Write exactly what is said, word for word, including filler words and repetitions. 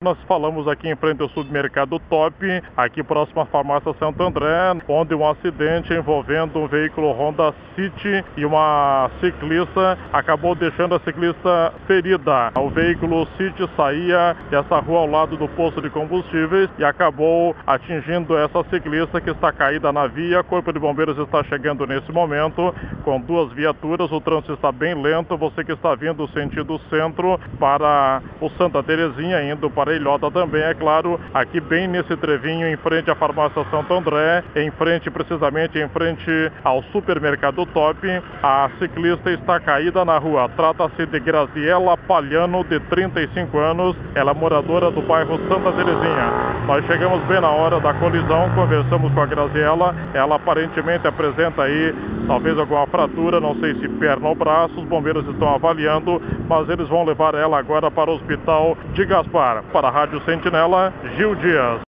Nós falamos aqui em frente ao supermercado Top, aqui próximo à farmácia Santo André, onde um acidente envolvendo um veículo Honda City e uma ciclista acabou deixando a ciclista ferida. O veículo City saía dessa rua ao lado do posto de combustíveis e acabou atingindo essa ciclista que está caída na via. O Corpo de Bombeiros está chegando nesse momento com duas viaturas. O trânsito está bem lento. Você que está vindo sentido centro para o Santa Terezinha, indo para Ilhota também, é claro, aqui bem nesse trevinho em frente à farmácia Santo André, em frente, precisamente em frente ao supermercado Top, a ciclista está caída na rua. Trata-se de Graziela Palhano, de trinta e cinco anos, ela é moradora do bairro Santa Terezinha. Nós chegamos bem na hora da colisão, conversamos com a Graziela, ela aparentemente apresenta aí talvez alguma fratura, não sei se perna ou braço, os bombeiros estão avaliando, mas eles vão levar ela agora para o hospital de Gaspar. Para a Rádio Sentinela, Gil Dias.